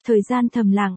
Thời gian thầm lặng,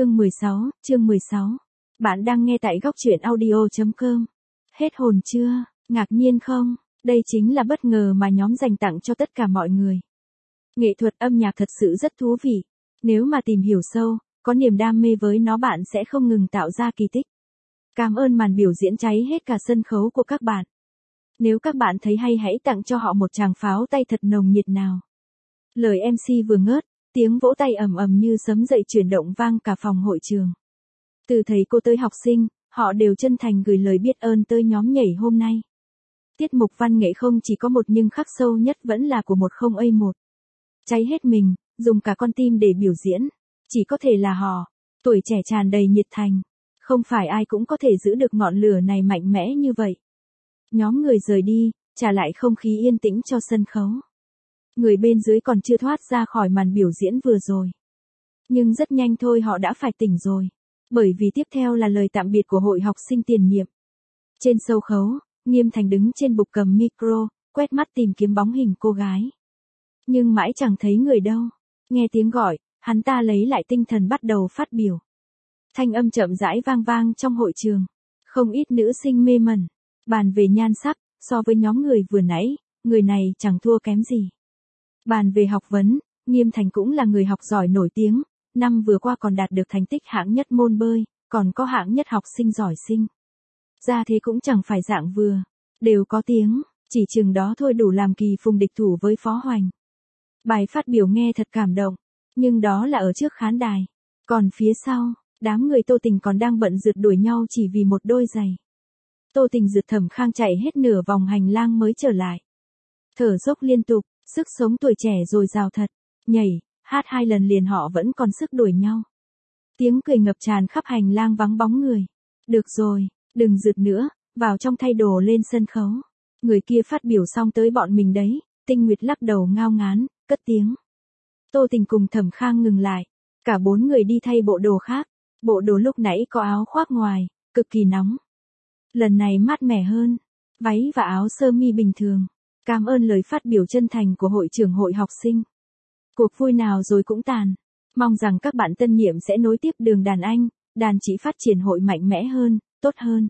chương 16. Bạn đang nghe tại góc truyện audio.com. Hết hồn chưa? Ngạc nhiên không? Đây chính là bất ngờ mà nhóm dành tặng cho tất cả mọi người. Nghệ thuật âm nhạc thật sự rất thú vị. Nếu mà tìm hiểu sâu, có niềm đam mê với nó bạn sẽ không ngừng tạo ra kỳ tích. Cảm ơn màn biểu diễn cháy hết cả sân khấu của các bạn. Nếu các bạn thấy hay hãy tặng cho họ một tràng pháo tay thật nồng nhiệt nào. Lời MC vừa ngớt, tiếng vỗ tay ầm ầm như sấm dậy chuyển động vang cả phòng hội trường. Từ thầy cô tới học sinh, họ đều chân thành gửi lời biết ơn tới nhóm nhảy hôm nay. Tiết mục văn nghệ không chỉ có một nhưng khắc sâu nhất vẫn là của 10A1. Cháy hết mình, dùng cả con tim để biểu diễn. Chỉ có thể là họ, tuổi trẻ tràn đầy nhiệt thành. Không phải ai cũng có thể giữ được ngọn lửa này mạnh mẽ như vậy. Nhóm người rời đi, trả lại không khí yên tĩnh cho sân khấu. Người bên dưới còn chưa thoát ra khỏi màn biểu diễn vừa rồi. Nhưng rất nhanh thôi họ đã phải tỉnh rồi. Bởi vì tiếp theo là lời tạm biệt của hội học sinh tiền nhiệm. Trên sân khấu, Nghiêm Thành đứng trên bục cầm micro, quét mắt tìm kiếm bóng hình cô gái. Nhưng mãi chẳng thấy người đâu. Nghe tiếng gọi, hắn ta lấy lại tinh thần bắt đầu phát biểu. Thanh âm chậm rãi vang vang trong hội trường. Không ít nữ sinh mê mẩn. Bàn về nhan sắc, so với nhóm người vừa nãy, người này chẳng thua kém gì. Bàn về học vấn, Nghiêm Thành cũng là người học giỏi nổi tiếng, năm vừa qua còn đạt được thành tích hạng nhất môn bơi, còn có hạng nhất học sinh giỏi sinh. Ra thế cũng chẳng phải dạng vừa, đều có tiếng, chỉ chừng đó thôi đủ làm kỳ phùng địch thủ với Phó Hoành. Bài phát biểu nghe thật cảm động, nhưng đó là ở trước khán đài. Còn phía sau, đám người Tô Tình còn đang bận rượt đuổi nhau chỉ vì một đôi giày. Tô Tình rượt Thẩm Khang chạy hết nửa vòng hành lang mới trở lại. Thở dốc liên tục, sức sống tuổi trẻ dồi dào thật, nhảy, hát 2 lần liền họ vẫn còn sức đuổi nhau. Tiếng cười ngập tràn khắp hành lang vắng bóng người. Được rồi, đừng rượt nữa, vào trong thay đồ lên sân khấu. Người kia phát biểu xong tới bọn mình đấy, Tinh Nguyệt lắc đầu ngao ngán, cất tiếng. Tô Tình cùng Thẩm Khang ngừng lại, cả 4 người đi thay bộ đồ khác. Bộ đồ lúc nãy có áo khoác ngoài, cực kỳ nóng. Lần này mát mẻ hơn, váy và áo sơ mi bình thường. Cảm ơn lời phát biểu chân thành của hội trưởng hội học sinh. Cuộc vui nào rồi cũng tàn. Mong rằng các bạn tân nhiệm sẽ nối tiếp đường đàn anh, đàn chị phát triển hội mạnh mẽ hơn, tốt hơn.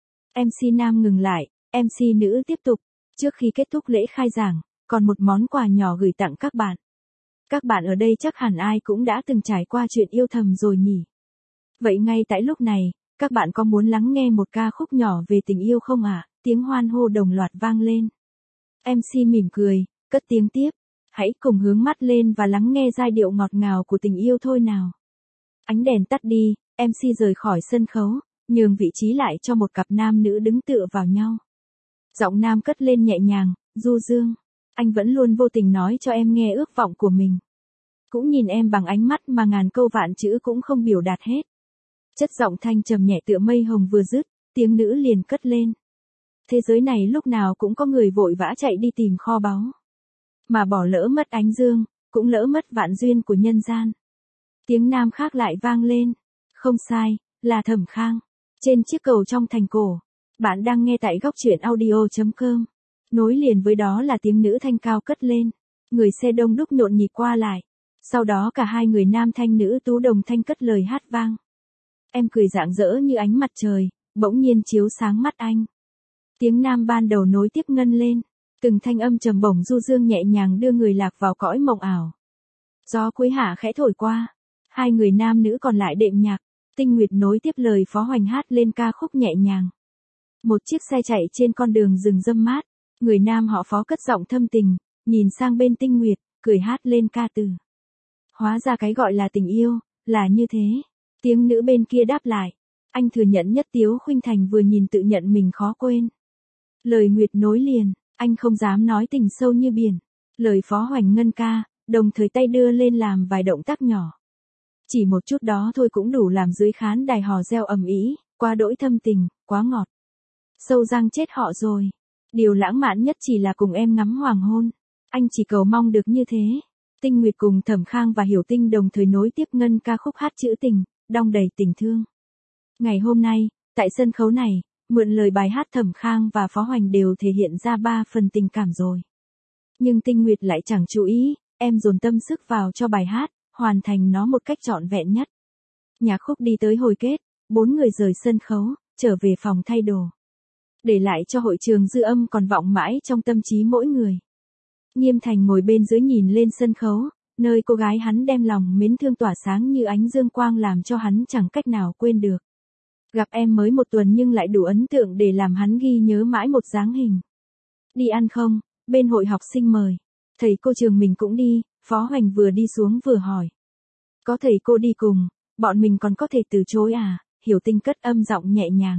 MC nam ngừng lại, MC nữ tiếp tục. Trước khi kết thúc lễ khai giảng, còn một món quà nhỏ gửi tặng các bạn. Các bạn ở đây chắc hẳn ai cũng đã từng trải qua chuyện yêu thầm rồi nhỉ. Vậy ngay tại lúc này, các bạn có muốn lắng nghe một ca khúc nhỏ về tình yêu không ạ? Tiếng hoan hô đồng loạt vang lên. MC mỉm cười, cất tiếng tiếp. Hãy cùng hướng mắt lên và lắng nghe giai điệu ngọt ngào của tình yêu thôi nào. Ánh đèn tắt đi, MC rời khỏi sân khấu, nhường vị trí lại cho một cặp nam nữ đứng tựa vào nhau. Giọng nam cất lên nhẹ nhàng, du dương. Anh vẫn luôn vô tình nói cho em nghe ước vọng của mình. Cũng nhìn em bằng ánh mắt mà ngàn câu vạn chữ cũng không biểu đạt hết. Chất giọng thanh trầm nhẹ tựa mây hồng vừa dứt, tiếng nữ liền cất lên. Thế giới này lúc nào cũng có người vội vã chạy đi tìm kho báu. Mà bỏ lỡ mất ánh dương, cũng lỡ mất vạn duyên của nhân gian. Tiếng nam khác lại vang lên. Không sai, là Thẩm Khang. Trên chiếc cầu trong thành cổ. Bạn đang nghe tại góc truyện audio.com. Nối liền với đó là tiếng nữ thanh cao cất lên. Người xe đông đúc nhộn nhịp qua lại. Sau đó cả hai người nam thanh nữ tú đồng thanh cất lời hát vang. Em cười rạng rỡ như ánh mặt trời, bỗng nhiên chiếu sáng mắt anh. Tiếng nam ban đầu nối tiếp ngân lên. Từng thanh âm trầm bổng du dương nhẹ nhàng đưa người lạc vào cõi mộng ảo. Gió cuối hạ khẽ thổi qua. Hai người nam nữ còn lại đệm nhạc. Tinh Nguyệt nối tiếp lời Phó Hoành hát lên ca khúc nhẹ nhàng. Một chiếc xe chạy trên con đường rừng râm mát. Người nam họ Phó cất giọng thâm tình, nhìn sang bên Tinh Nguyệt, cười hát lên ca từ. Hóa ra cái gọi là tình yêu, là như thế. Tiếng nữ bên kia đáp lại. Anh thừa nhận nhất Tiếu Khuynh Thành vừa nhìn tự nhận mình khó quên. Lời Nguyệt nối liền. Anh không dám nói tình sâu như biển. Lời Phó Hoành ngân ca, đồng thời tay đưa lên làm vài động tác nhỏ. Chỉ một chút đó thôi cũng đủ làm dưới khán đài hò reo ầm ĩ, quá đỗi thâm tình, quá ngọt. Sâu răng chết họ rồi. Điều lãng mạn nhất chỉ là cùng em ngắm hoàng hôn. Anh chỉ cầu mong được như thế. Tinh Nguyệt cùng Thẩm Khang và Hiểu Tinh đồng thời nối tiếp ngân ca khúc hát trữ tình, đong đầy tình thương. Ngày hôm nay, tại sân khấu này, mượn lời bài hát Thẩm Khang và Phó Hoành đều thể hiện ra 3 phần tình cảm rồi. Nhưng Tinh Nguyệt lại chẳng chú ý, em dồn tâm sức vào cho bài hát, hoàn thành nó một cách trọn vẹn nhất. Nhạc khúc đi tới hồi kết, 4 người rời sân khấu, trở về phòng thay đồ. Để lại cho hội trường dư âm còn vọng mãi trong tâm trí mỗi người. Nghiêm Thành ngồi bên dưới nhìn lên sân khấu, nơi cô gái hắn đem lòng mến thương tỏa sáng như ánh dương quang làm cho hắn chẳng cách nào quên được. Gặp em mới 1 tuần nhưng lại đủ ấn tượng để làm hắn ghi nhớ mãi một dáng hình. Đi ăn không? Bên hội học sinh mời. Thầy cô trường mình cũng đi, Phó Hoành vừa đi xuống vừa hỏi. Có thầy cô đi cùng, bọn mình còn có thể từ chối à? Hiểu Tinh cất âm giọng nhẹ nhàng.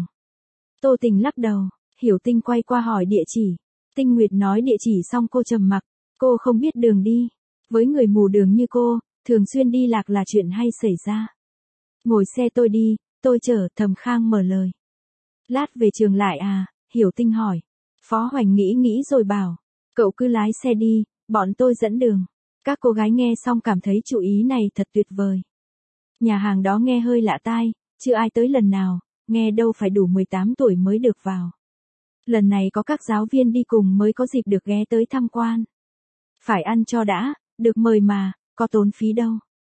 Tô Tình lắc đầu, Hiểu Tinh quay qua hỏi địa chỉ. Tinh Nguyệt nói địa chỉ xong cô trầm mặc, cô không biết đường đi. Với người mù đường như cô, thường xuyên đi lạc là chuyện hay xảy ra. Ngồi xe tôi đi, tôi chở, Thẩm Khang mở lời. Lát về trường lại à? Hiểu Tinh hỏi. Phó Hoành nghĩ rồi bảo, cậu cứ lái xe đi, bọn tôi dẫn đường. Các cô gái nghe xong cảm thấy chủ ý này thật tuyệt vời. Nhà hàng đó nghe hơi lạ tai, chưa ai tới lần nào, nghe đâu phải đủ 18 tuổi mới được vào. Lần này có các giáo viên đi cùng mới có dịp được ghé tới tham quan. Phải ăn cho đã, được mời mà, có tốn phí đâu.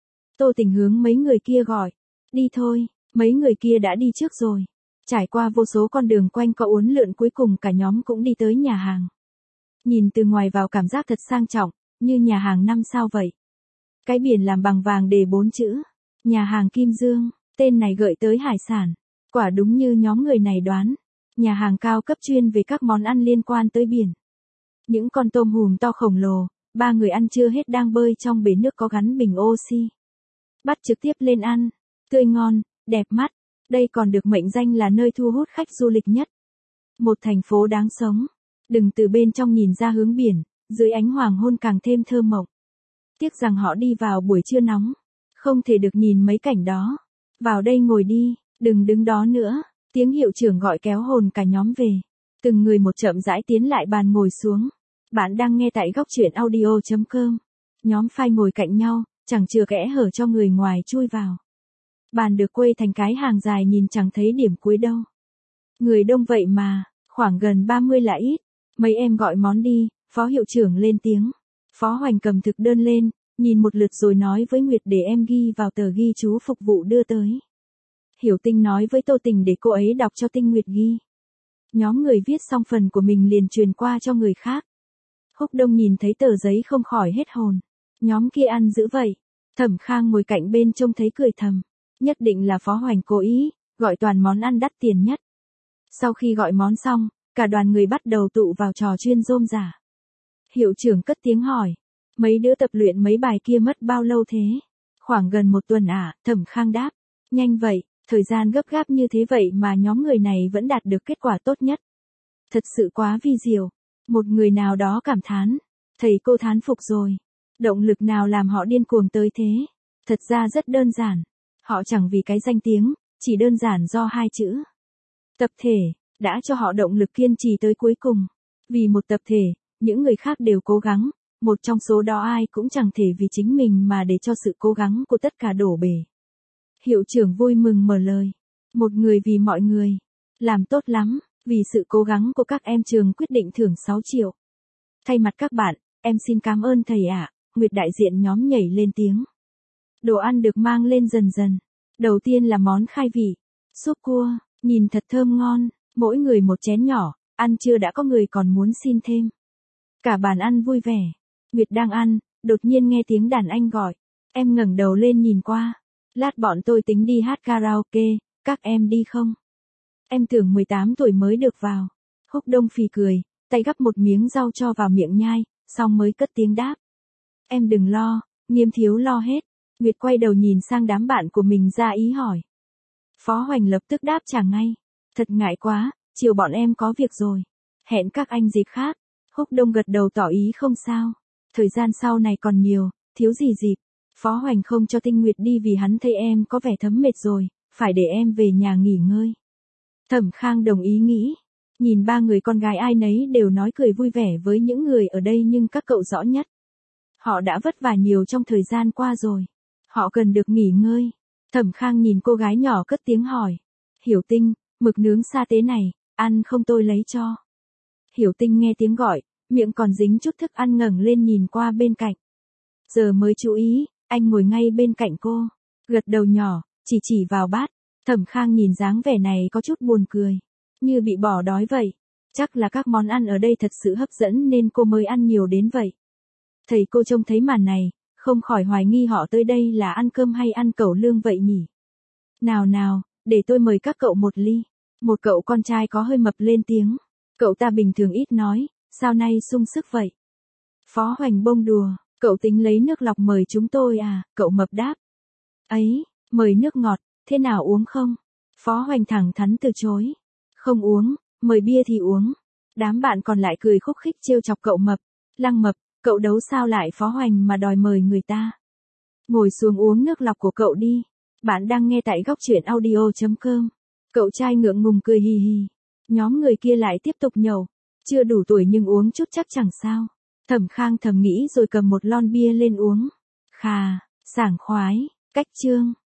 Tô Tình hướng mấy người kia gọi. Đi thôi, mấy người kia đã đi trước rồi. Trải qua vô số con đường quanh co uốn lượn cuối cùng cả nhóm cũng đi tới nhà hàng. Nhìn từ ngoài vào cảm giác thật sang trọng, như nhà hàng 5 sao vậy. Cái biển làm bằng vàng đề 4 chữ. Nhà hàng Kim Dương, tên này gợi tới hải sản. Quả đúng như nhóm người này đoán. Nhà hàng cao cấp chuyên về các món ăn liên quan tới biển. Những con tôm hùm to khổng lồ, 3 người ăn chưa hết đang bơi trong bể nước có gắn bình oxy. Bắt trực tiếp lên ăn. Tươi ngon, đẹp mắt. Đây còn được mệnh danh là nơi thu hút khách du lịch nhất. Một thành phố đáng sống. Đừng từ bên trong nhìn ra hướng biển, dưới ánh hoàng hôn càng thêm thơ mộng. Tiếc rằng họ đi vào buổi trưa nóng. Không thể được nhìn mấy cảnh đó. Vào đây ngồi đi, đừng đứng đó nữa. Tiếng hiệu trưởng gọi kéo hồn cả nhóm về. Từng người một chậm rãi tiến lại bàn ngồi xuống. Bạn đang nghe tại góc truyện audio.com. Nhóm phai ngồi cạnh nhau, chẳng chừa kẽ hở cho người ngoài chui vào. Bàn được quây thành cái hàng dài nhìn chẳng thấy điểm cuối đâu. Người đông vậy mà, khoảng gần 30 là ít. Mấy em gọi món đi, phó hiệu trưởng lên tiếng. Phó Hoành cầm thực đơn lên, nhìn một lượt rồi nói với Nguyệt để em ghi vào tờ ghi chú phục vụ đưa tới. Hiểu Tinh nói với Tô Tình để cô ấy đọc cho Tinh Nguyệt ghi. Nhóm người viết xong phần của mình liền truyền qua cho người khác. Húc Đông nhìn thấy tờ giấy không khỏi hết hồn. Nhóm kia ăn dữ vậy. Thẩm Khang ngồi cạnh bên trông thấy cười thầm. Nhất định là Phó Hoành cố ý, gọi toàn món ăn đắt tiền nhất. Sau khi gọi món xong, cả đoàn người bắt đầu tụ vào trò chuyên rôm rả. Hiệu trưởng cất tiếng hỏi. Mấy đứa tập luyện mấy bài kia mất bao lâu thế? Khoảng gần 1 tuần à? Thẩm Khang đáp. Nhanh vậy, thời gian gấp gáp như thế vậy mà nhóm người này vẫn đạt được kết quả tốt nhất. Thật sự quá vi diệu. Một người nào đó cảm thán. Thầy cô thán phục rồi. Động lực nào làm họ điên cuồng tới thế? Thật ra rất đơn giản. Họ chẳng vì cái danh tiếng, chỉ đơn giản do 2 chữ. Tập thể, đã cho họ động lực kiên trì tới cuối cùng. Vì một tập thể, những người khác đều cố gắng, một trong số đó ai cũng chẳng thể vì chính mình mà để cho sự cố gắng của tất cả đổ bể. Hiệu trưởng vui mừng mở lời. Một người vì mọi người. Làm tốt lắm, vì sự cố gắng của các em trường quyết định thưởng 6 triệu. Thay mặt các bạn, em xin cảm ơn thầy ạ. Nguyệt đại diện nhóm nhảy lên tiếng. Đồ ăn được mang lên dần dần. Đầu tiên là món khai vị. Súp cua, nhìn thật thơm ngon, mỗi người một chén nhỏ, ăn chưa đã có người còn muốn xin thêm. Cả bàn ăn vui vẻ. Nguyệt đang ăn, đột nhiên nghe tiếng đàn anh gọi. Em ngẩng đầu lên nhìn qua. Lát bọn tôi tính đi hát karaoke, các em đi không? Em tưởng 18 tuổi mới được vào. Húc Đông phì cười, tay gắp một miếng rau cho vào miệng nhai, xong mới cất tiếng đáp. Em đừng lo, Nghiêm thiếu lo hết. Nguyệt quay đầu nhìn sang đám bạn của mình ra ý hỏi. Phó Hoành lập tức đáp trả ngay. Thật ngại quá, chiều bọn em có việc rồi. Hẹn các anh dịp khác. Húc Đông gật đầu tỏ ý không sao. Thời gian sau này còn nhiều, thiếu gì dịp. Phó Hoành không cho Tinh Nguyệt đi vì hắn thấy em có vẻ thấm mệt rồi, phải để em về nhà nghỉ ngơi. Thẩm Khang đồng ý nghĩ. Nhìn 3 người con gái ai nấy đều nói cười vui vẻ với những người ở đây nhưng các cậu rõ nhất. Họ đã vất vả nhiều trong thời gian qua rồi. Họ cần được nghỉ ngơi. Thẩm Khang nhìn cô gái nhỏ cất tiếng hỏi. Hiểu Tinh, mực nướng sa tế này, ăn không tôi lấy cho. Hiểu Tinh nghe tiếng gọi, miệng còn dính chút thức ăn ngẩng lên nhìn qua bên cạnh. Giờ mới chú ý, Anh ngồi ngay bên cạnh cô, gật đầu nhỏ, chỉ vào bát. Thẩm Khang nhìn dáng vẻ này có chút buồn cười, như bị bỏ đói vậy. Chắc là các món ăn ở đây thật sự hấp dẫn nên cô mới ăn nhiều đến vậy. Thầy cô trông thấy màn này, không khỏi hoài nghi họ tới đây là ăn cơm hay ăn cẩu lương vậy nhỉ. Nào, để tôi mời các cậu một ly. Một cậu con trai có hơi mập lên tiếng. Cậu ta bình thường ít nói, sao nay sung sức vậy? Phó Hoành bông đùa, cậu tính lấy nước lọc mời chúng tôi à, cậu mập đáp. Ấy, mời nước ngọt, thế nào uống không? Phó Hoành thẳng thắn từ chối. Không uống, mời bia thì uống. Đám bạn còn lại cười khúc khích trêu chọc cậu mập. Lăng Mập, cậu đấu sao lại Phó Hoành mà đòi mời người ta? Ngồi xuống uống nước lọc của cậu đi. Bạn đang nghe tại góc truyện audio.com. Cậu trai ngượng ngùng cười hì hì. Nhóm người kia lại tiếp tục nhậu. Chưa đủ tuổi nhưng uống chút chắc chẳng sao. Thẩm Khang thầm nghĩ rồi cầm một lon bia lên uống. Khà, sảng khoái, cách chương.